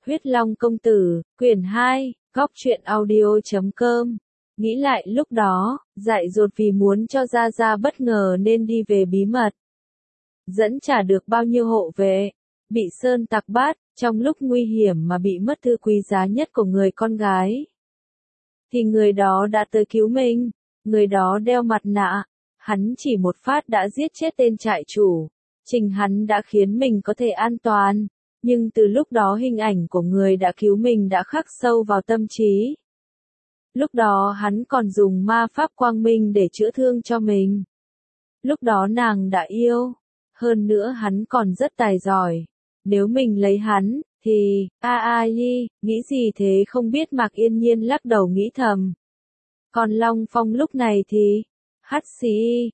Huyết Long Công Tử, quyển 2, góc truyện audio.com. Nghĩ lại lúc đó, dại dột vì muốn cho Gia Gia bất ngờ nên đi về bí mật. Dẫn chả được bao nhiêu hộ vệ, bị sơn tặc bắt, trong lúc nguy hiểm mà bị mất thư quý giá nhất của người con gái. Thì người đó đã tới cứu mình, người đó đeo mặt nạ, hắn chỉ một phát đã giết chết tên trại chủ, chính hắn đã khiến mình có thể an toàn. Nhưng từ lúc đó hình ảnh của người đã cứu mình đã khắc sâu vào tâm trí. Lúc đó hắn còn dùng ma pháp quang minh để chữa thương cho mình. Lúc đó nàng đã yêu. Hơn nữa hắn còn rất tài giỏi. Nếu mình lấy hắn, thì, nghĩ gì thế không biết Mạc Yên Nhiên lắc đầu nghĩ thầm. Còn Long Phong lúc này thì, hắt xì,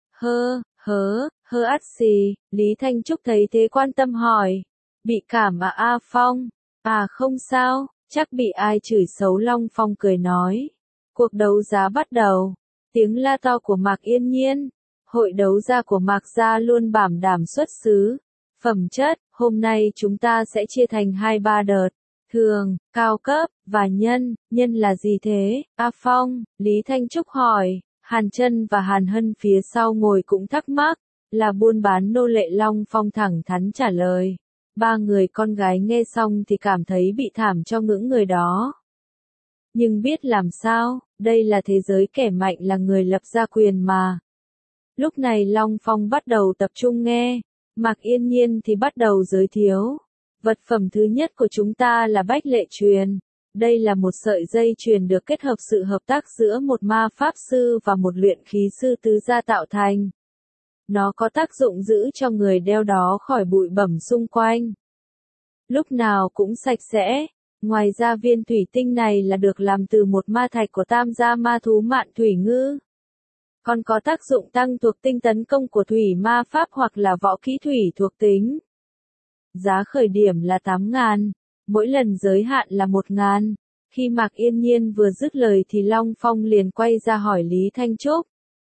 hắt xì, Lý Thanh Trúc thấy thế quan tâm hỏi. Bị cảm à A Phong? À không sao, chắc bị ai chửi xấu. Long Phong cười nói. Cuộc đấu giá bắt đầu. Tiếng la to của Mạc Yên Nhiên. Hội đấu giá của Mạc Gia luôn bảo đảm xuất xứ. Phẩm chất, hôm nay chúng ta sẽ chia thành 2-3 đợt. Thường, cao cấp, và nhân. Nhân là gì thế? A Phong, Lý Thanh Trúc hỏi. Hàn Chân và Hàn Hân phía sau ngồi cũng thắc mắc. Là buôn bán nô lệ. Long Phong thẳng thắn trả lời. Ba người con gái nghe xong thì cảm thấy bị thảm cho những người đó. Nhưng biết làm sao, đây là thế giới kẻ mạnh là người lập ra quyền mà. Lúc này Long Phong bắt đầu tập trung nghe, Mạc Yên Nhiên thì bắt đầu giới thiệu. Vật phẩm thứ nhất của chúng ta là bách lệ truyền. Đây là một sợi dây chuyền được kết hợp sự hợp tác giữa một ma pháp sư và một luyện khí sư tứ gia tạo thành. Nó có tác dụng giữ cho người đeo đó khỏi bụi bẩm xung quanh. Lúc nào cũng sạch sẽ. Ngoài ra viên thủy tinh này là được làm từ một ma thạch của tam gia ma thú Mạn Thủy Ngư. Còn có tác dụng tăng thuộc tính tấn công của thủy ma pháp hoặc là võ kỹ thủy thuộc tính. Giá khởi điểm là 8.000, mỗi lần giới hạn là 1.000. Khi Mạc Yên Nhiên vừa dứt lời thì Long Phong liền quay ra hỏi Lý Thanh Trúc.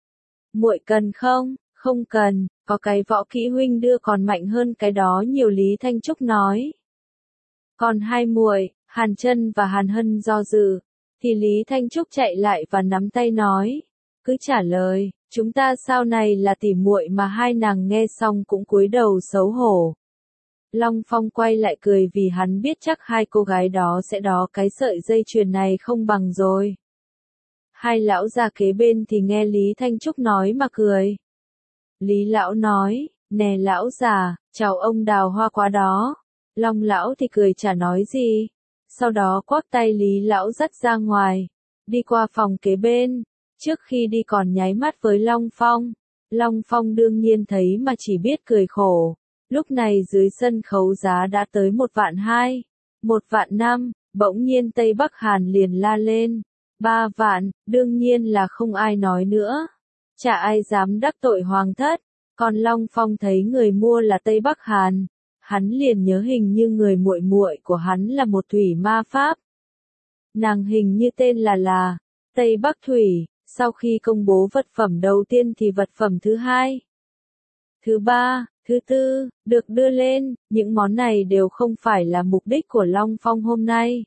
Muội cần không? Không cần, có cái võ kỹ huynh đưa còn mạnh hơn cái đó nhiều. Lý Thanh Trúc nói. Còn hai muội, Hàn Chân và Hàn Hân do dự, thì Lý Thanh Trúc chạy lại và nắm tay nói. Cứ trả lời, chúng ta sau này là tỉ muội mà. Hai nàng nghe xong cũng cúi đầu xấu hổ. Long Phong quay lại cười vì hắn biết chắc hai cô gái đó sẽ đó cái sợi dây chuyền này không bằng rồi. Hai lão già kế bên thì nghe Lý Thanh Trúc nói mà cười. Lý lão nói, nè lão già, chào ông đào hoa quá đó. Long lão thì cười chả nói gì. Sau đó quắc tay Lý lão dắt ra ngoài. Đi qua phòng kế bên. Trước khi đi còn nháy mắt với Long Phong. Long Phong đương nhiên thấy mà chỉ biết cười khổ. Lúc này dưới sân khấu giá đã tới 1.200.000, 1.500.000, bỗng nhiên Tây Bắc Hàn liền la lên. 3 vạn, đương nhiên là không ai nói nữa. Chả ai dám đắc tội hoàng thất. Còn Long Phong thấy người mua là Tây Bắc Hàn. Hắn liền nhớ hình như người muội muội của hắn là một thủy ma pháp. Nàng hình như tên là Tây Bắc Thủy. Sau khi công bố vật phẩm đầu tiên thì vật phẩm thứ hai, thứ ba, thứ tư, được đưa lên. Những món này đều không phải là mục đích của Long Phong hôm nay.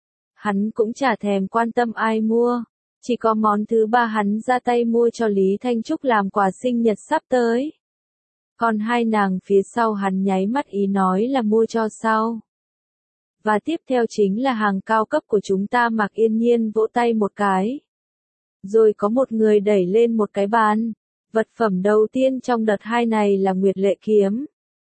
Hắn cũng chả thèm quan tâm ai mua. Chỉ có món thứ ba hắn ra tay mua cho Lý Thanh Trúc làm quà sinh nhật sắp tới. Còn hai nàng phía sau hắn nháy mắt ý nói là mua cho sau. Và tiếp theo chính là hàng cao cấp của chúng ta. Mạc Yên Nhiên vỗ tay một cái. Rồi có một người đẩy lên một cái bàn. Vật phẩm đầu tiên trong đợt 2 này là Nguyệt Lệ Kiếm.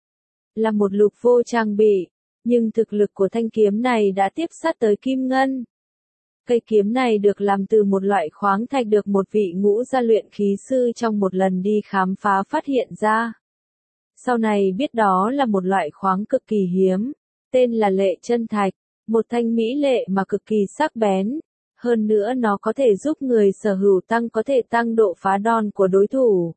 Là một lục vô trang bị. Nhưng thực lực của thanh kiếm này đã tiếp sát tới kim ngân. Cây kiếm này được làm từ một loại khoáng thạch được một vị ngũ gia luyện khí sư trong một lần đi khám phá phát hiện ra. Sau này biết đó là một loại khoáng cực kỳ hiếm, tên là lệ chân thạch, một thanh mỹ lệ mà cực kỳ sắc bén. Hơn nữa nó có thể giúp người sở hữu có thể tăng độ phá đòn của đối thủ.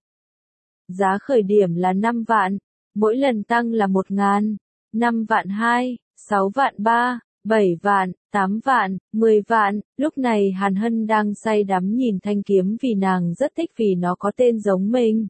Giá khởi điểm là 5 vạn, mỗi lần tăng là 1.000, 5.200.000, 6.300.000, 7 vạn, 8 vạn, 10 vạn. Lúc này Hàn Hân đang say đắm nhìn thanh kiếm vì nàng rất thích vì nó có tên giống mình.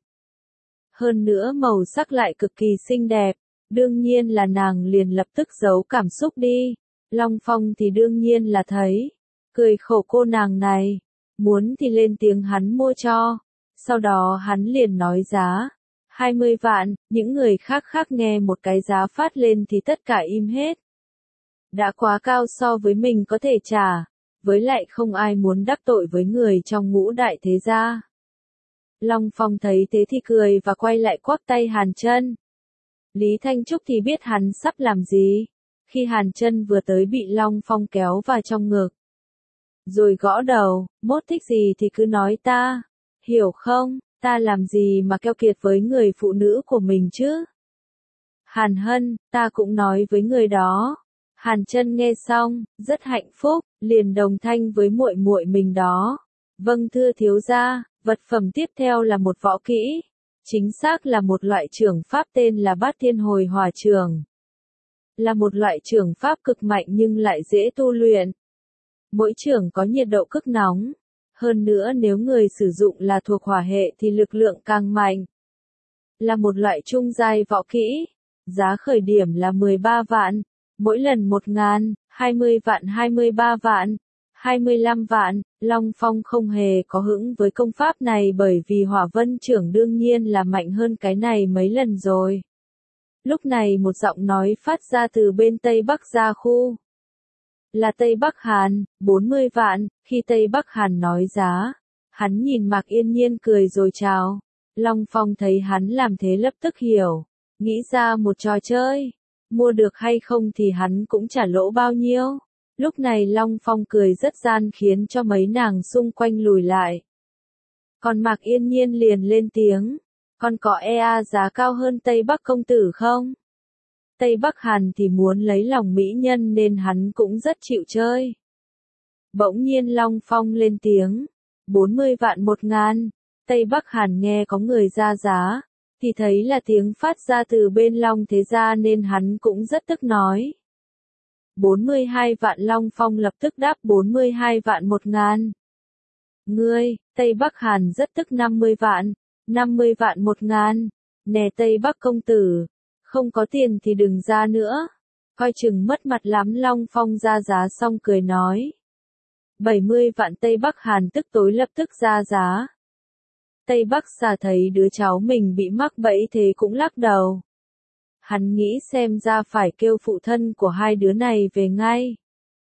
Hơn nữa màu sắc lại cực kỳ xinh đẹp. Đương nhiên là nàng liền lập tức giấu cảm xúc đi. Long Phong thì đương nhiên là thấy, cười khổ cô nàng này, muốn thì lên tiếng hắn mua cho, sau đó hắn liền nói giá, 20 vạn, những người khác khác nghe một cái giá phát lên thì tất cả im hết. Đã quá cao so với mình có thể trả, với lại không ai muốn đắc tội với người trong ngũ đại thế gia. Long Phong thấy thế thì cười và quay lại quắc tay Hàn Chân. Lý Thanh Trúc thì biết hắn sắp làm gì, khi Hàn Chân vừa tới bị Long Phong kéo vào trong ngực. Rồi gõ đầu, mốt thích gì thì cứ nói ta, hiểu không, ta làm gì mà keo kiệt với người phụ nữ của mình chứ. Hàn Hân, ta cũng nói với người đó. Hàn Chân nghe xong, rất hạnh phúc, liền đồng thanh với muội muội mình đó. Vâng thưa thiếu gia, vật phẩm tiếp theo là một võ kỹ. Chính xác là một loại chưởng pháp tên là Bát Thiên Hồi Hỏa Chưởng. Là một loại chưởng pháp cực mạnh nhưng lại dễ tu luyện. Mỗi chưởng có nhiệt độ cực nóng. Hơn nữa nếu người sử dụng là thuộc hỏa hệ thì lực lượng càng mạnh. Là một loại trung giai võ kỹ. Giá khởi điểm là 13 vạn. Mỗi lần 1.000, 20 vạn 23 vạn, 25 vạn, Long Phong không hề có hứng với công pháp này bởi vì hỏa vân chưởng đương nhiên là mạnh hơn cái này mấy lần rồi. Lúc này một giọng nói phát ra từ bên Tây Bắc Gia khu. Là Tây Bắc Hàn, 40 vạn, khi Tây Bắc Hàn nói giá, hắn nhìn Mạc Yên Nhiên cười rồi chào. Long Phong thấy hắn làm thế lập tức hiểu, nghĩ ra một trò chơi. Mua được hay không thì hắn cũng trả lỗ bao nhiêu. Lúc này Long Phong cười rất gian khiến cho mấy nàng xung quanh lùi lại. Còn Mạc Yên Nhiên liền lên tiếng. Còn có giá cao hơn Tây Bắc công tử không? Tây Bắc Hàn thì muốn lấy lòng mỹ nhân nên hắn cũng rất chịu chơi. Bỗng nhiên Long Phong lên tiếng. 40 vạn 1.000. Tây Bắc Hàn nghe có người ra giá. Thì thấy là tiếng phát ra từ bên Long Thế Gia nên hắn cũng rất tức nói. 42 vạn. Long Phong lập tức đáp 42 vạn 1.000. Ngươi, Tây Bắc Hàn rất tức 50 vạn. 50 vạn 1.000. Nè Tây Bắc công tử, không có tiền thì đừng ra nữa. Coi chừng mất mặt lắm. Long Phong ra giá xong cười nói. 70 vạn. Tây Bắc Hàn tức tối lập tức ra giá. Tây Bắc Xà thấy đứa cháu mình bị mắc bẫy thế cũng lắc đầu. Hắn nghĩ xem ra phải kêu phụ thân của hai đứa này về ngay.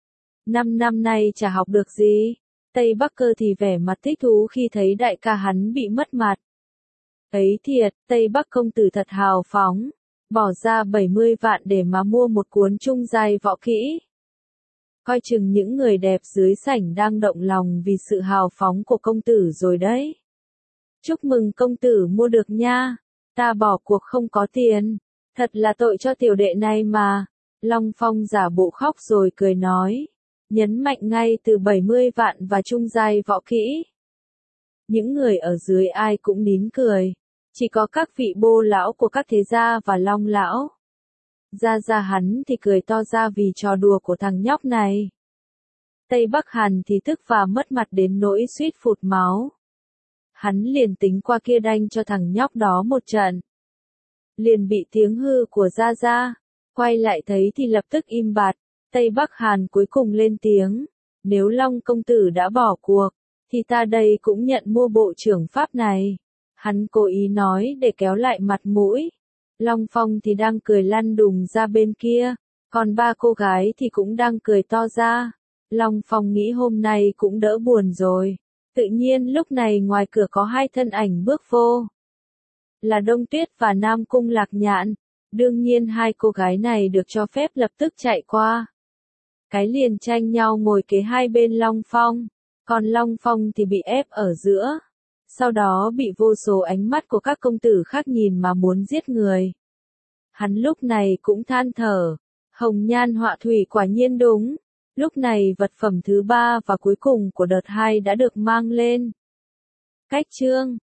5 năm nay chả học được gì. Tây Bắc Cơ thì vẻ mặt thích thú khi thấy đại ca hắn bị mất mặt. Ấy thiệt, Tây Bắc công tử thật hào phóng. Bỏ ra 70 vạn để mà mua một cuốn trung giai võ kỹ. Coi chừng những người đẹp dưới sảnh đang động lòng vì sự hào phóng của công tử rồi đấy. Chúc mừng công tử mua được nha. Ta bỏ cuộc không có tiền. Thật là tội cho tiểu đệ này mà. Long Phong giả bộ khóc rồi cười nói. Nhấn mạnh ngay từ 70 vạn và trung giai võ kỹ. Những người ở dưới ai cũng nín cười. Chỉ có các vị bô lão của các thế gia và Long lão. Ra hắn thì cười to ra vì trò đùa của thằng nhóc này. Tây Bắc Hàn thì tức và mất mặt đến nỗi suýt phụt máu. Hắn liền tính qua kia đanh cho thằng nhóc đó một trận. Liền bị tiếng hư của ra. Quay lại thấy thì lập tức im bặt. Tây Bắc Hàn cuối cùng lên tiếng. Nếu Long công tử đã bỏ cuộc, thì ta đây cũng nhận mua bộ trưởng pháp này. Hắn cố ý nói để kéo lại mặt mũi. Long Phong thì đang cười lăn đùng ra bên kia. Còn ba cô gái thì cũng đang cười to ra. Long Phong nghĩ hôm nay cũng đỡ buồn rồi. Tự nhiên lúc này ngoài cửa có hai thân ảnh bước vô. Là Đông Tuyết và Nam Cung Lạc Nhạn. Đương nhiên hai cô gái này được cho phép lập tức chạy qua. Cái liền tranh nhau ngồi kế hai bên Long Phong. Còn Long Phong thì bị ép ở giữa. Sau đó bị vô số ánh mắt của các công tử khác nhìn mà muốn giết người. Hắn lúc này cũng than thở. Hồng nhan họa thủy quả nhiên đúng. Lúc này vật phẩm thứ 3 và cuối cùng của đợt 2 đã được mang lên. Cách chương